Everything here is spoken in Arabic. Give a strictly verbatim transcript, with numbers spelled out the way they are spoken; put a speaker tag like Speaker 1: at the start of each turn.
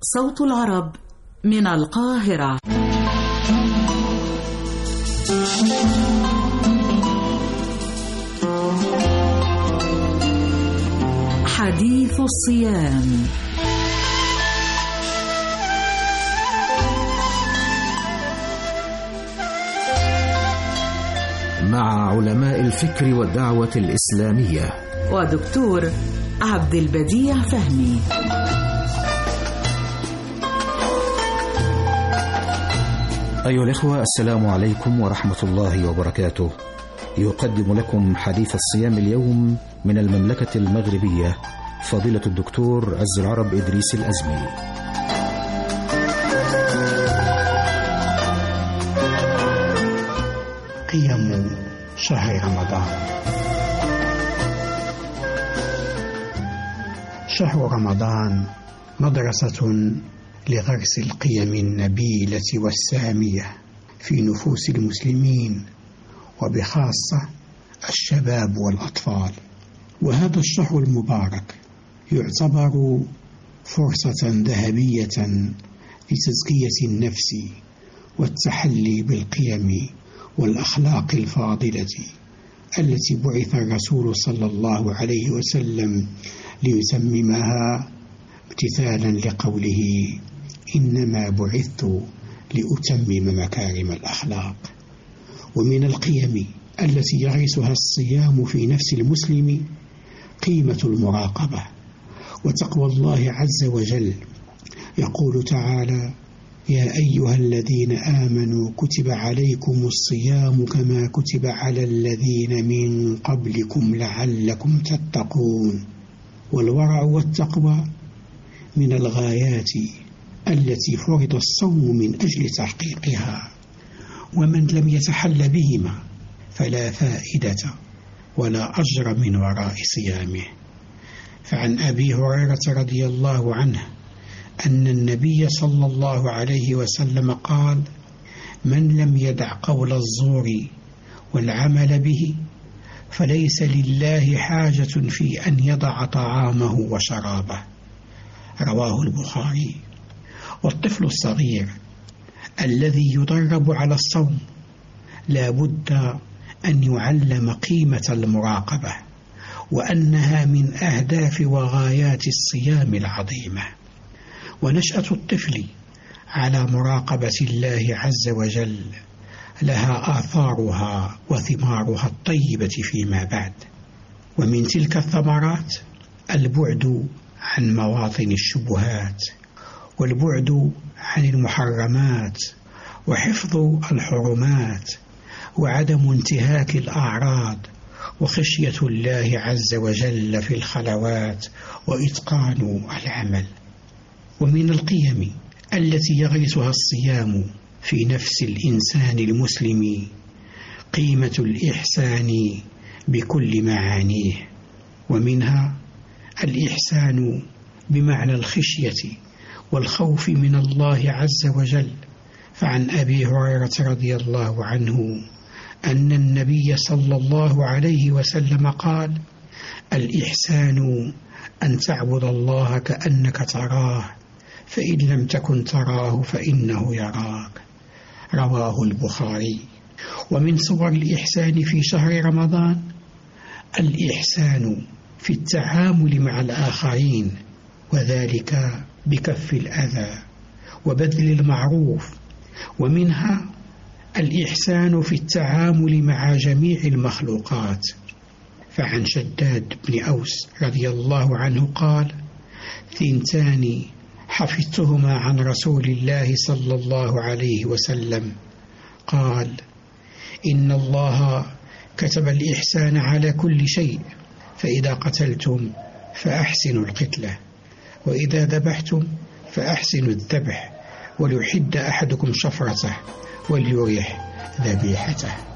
Speaker 1: صوت العرب من القاهرة. حديث الصيام.
Speaker 2: مع علماء الفكر والدعوة الإسلامية
Speaker 1: ودكتور عبد البديع فهمي.
Speaker 2: أيها الإخوة، السلام عليكم ورحمة الله وبركاته. يقدم لكم حديث الصيام اليوم من المملكة المغربية فضيلة الدكتور عز العرب إدريس الأزمي.
Speaker 3: قيم شهر رمضان. شهر رمضان مدرسة لغرس القيم النبيلة والسامية في نفوس المسلمين وبخاصة الشباب والأطفال. وهذا الشهر المبارك يعتبر فرصة ذهبية لتزكية النفس والتحلي بالقيم والأخلاق الفاضلة التي بعث الرسول صلى الله عليه وسلم ليتممها، امتثالا لقوله: إنما بعثت لأتمم مكارم الأخلاق. ومن القيم التي يغرسها الصيام في نفس المسلم قيمة المراقبة وتقوى الله عز وجل. يقول تعالى: يا أيها الذين آمنوا كتب عليكم الصيام كما كتب على الذين من قبلكم لعلكم تتقون. والورع والتقوى من الغايات التي فرض الصوم من أجل تحقيقها، ومن لم يتحل بهما فلا فائدة ولا أجر من وراء صيامه. فعن أبي هريرة رضي الله عنه أن النبي صلى الله عليه وسلم قال: من لم يدع قول الزور والعمل به فليس لله حاجة في أن يضع طعامه وشرابه. رواه البخاري. والطفل الصغير الذي يدرب على الصوم لا بد أن يعلم قيمة المراقبة، وأنها من أهداف وغايات الصيام العظيمة. ونشأة الطفل على مراقبة الله عز وجل لها آثارها وثمارها الطيبة فيما بعد. ومن تلك الثمرات البعد عن مواطن الشبهات، والبعد عن المحرمات، وحفظ الحرمات، وعدم انتهاك الأعراض، وخشية الله عز وجل في الخلوات، وإتقان العمل. ومن القيم التي يغرسها الصيام في نفس الإنسان المسلم قيمة الإحسان بكل معانيه، ومنها الإحسان بمعنى الخشية والخوف من الله عز وجل. فعن أبي هريرة رضي الله عنه أن النبي صلى الله عليه وسلم قال: الإحسان أن تعبد الله كأنك تراه، فإن لم تكن تراه فإنه يراك. رواه البخاري. ومن صور الإحسان في شهر رمضان الإحسان في التعامل مع الآخرين، وذلك بكف الأذى وبذل المعروف. ومنها الإحسان في التعامل مع جميع المخلوقات. فعن شداد بن أوس رضي الله عنه قال: ثنتان حفظتهما عن رسول الله صلى الله عليه وسلم، قال: إن الله كتب الإحسان على كل شيء، فإذا قتلتم فأحسنوا القتلة، وإذا ذبحتم فأحسنوا الذبح، وليحد أحدكم شفرته وليريح ذبيحته.